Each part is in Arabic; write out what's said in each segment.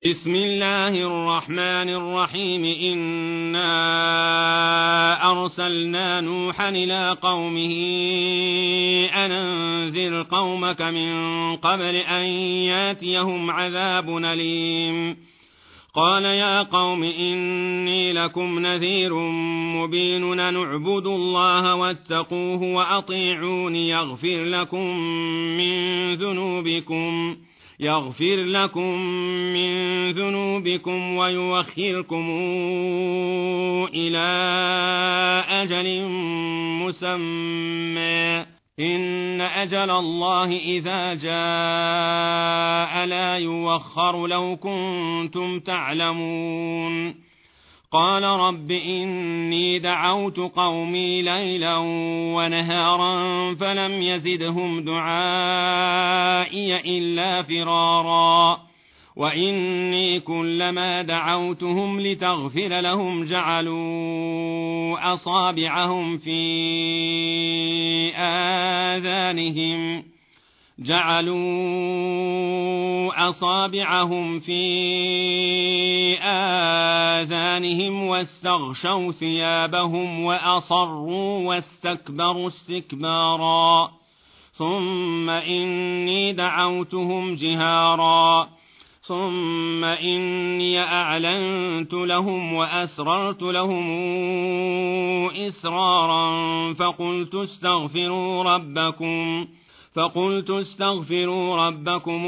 بسم الله الرحمن الرحيم. إنا أرسلنا نوحا إلى قومه أن أنذر قومك من قبل أن ياتيهم عذاب أليم. قال يا قوم إني لكم نذير مبين أن اعبدوا الله واتقوه وأطيعون يغفر لكم من ذنوبكم ويؤخركم إلى أجل مسمى إن أجل الله إذا جاء لا يوخر لو كنتم تعلمون. قال رب إني دعوت قومي ليلا ونهارا فلم يزدهم دعائي إلا فرارا وإني كلما دعوتهم لتغفر لهم جعلوا أصابعهم في آذانهم واستغشوا ثيابهم وأصروا واستكبروا استكبارا ثم إني دعوتهم جهارا ثم إني أعلنت لهم وأسررت لهم إسرارا فقلت استغفروا ربكم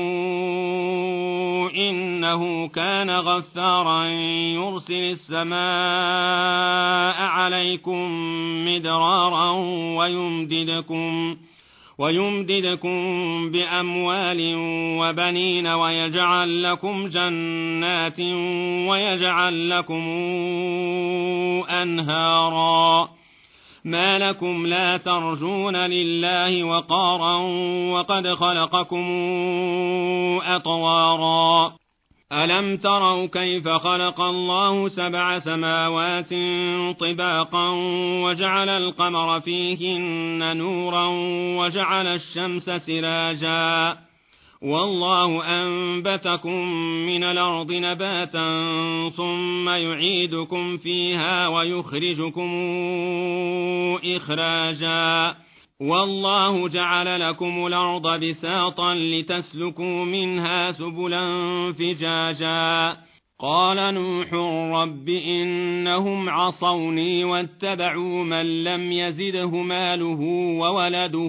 إنه كان غفارا يرسل السماء عليكم مدرارا ويمددكم بأموال وبنين ويجعل لكم جنات ويجعل لكم أنهارا. ما لكم لا ترجون لله وقارا وقد خلقكم أطوارا. ألم تروا كيف خلق الله 7 سماوات طباقا وجعل القمر فيهن نورا وجعل الشمس سراجا والله أنبتكم من الأرض نباتا ثم يعيدكم فيها ويخرجكم إخراجا والله جعل لكم الأرض بساطا لتسلكوا منها سبلا فجاجا. قال نوح رب إنهم عصوني واتبعوا من لم يزده ماله وولده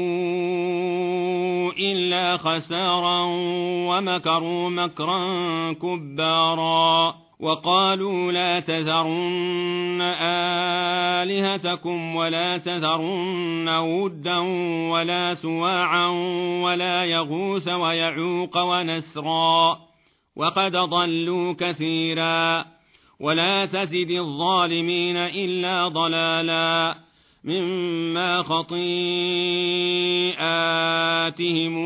إلا خسارا ومكروا مكرا كبارا وقالوا لا تذرن آلهتكم ولا تذرن ودا ولا سواعا ولا يغوث ويعوق ونسرا وقد ضلوا كثيرا ولا تزد الظالمين إلا ضلالا مما خطيئاتهم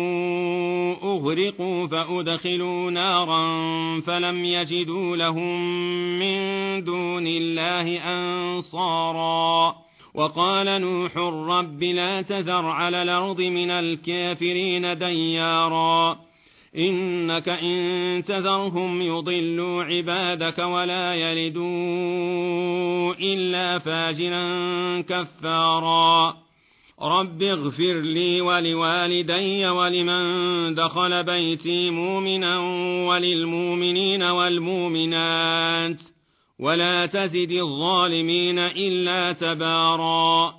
أغرقوا فأدخلوا نارا فلم يجدوا لهم من دون الله أنصارا. وقال نوح رب لا تذر على الأرض من الكافرين ديارا إنك إن تذرهم يضلوا عبادك ولا يلدوا إلا فاجرا كفارا. رب اغفر لي ولوالدي ولمن دخل بيتي مؤمنا وللمؤمنين والمؤمنات ولا تزد الظالمين إلا تبارا.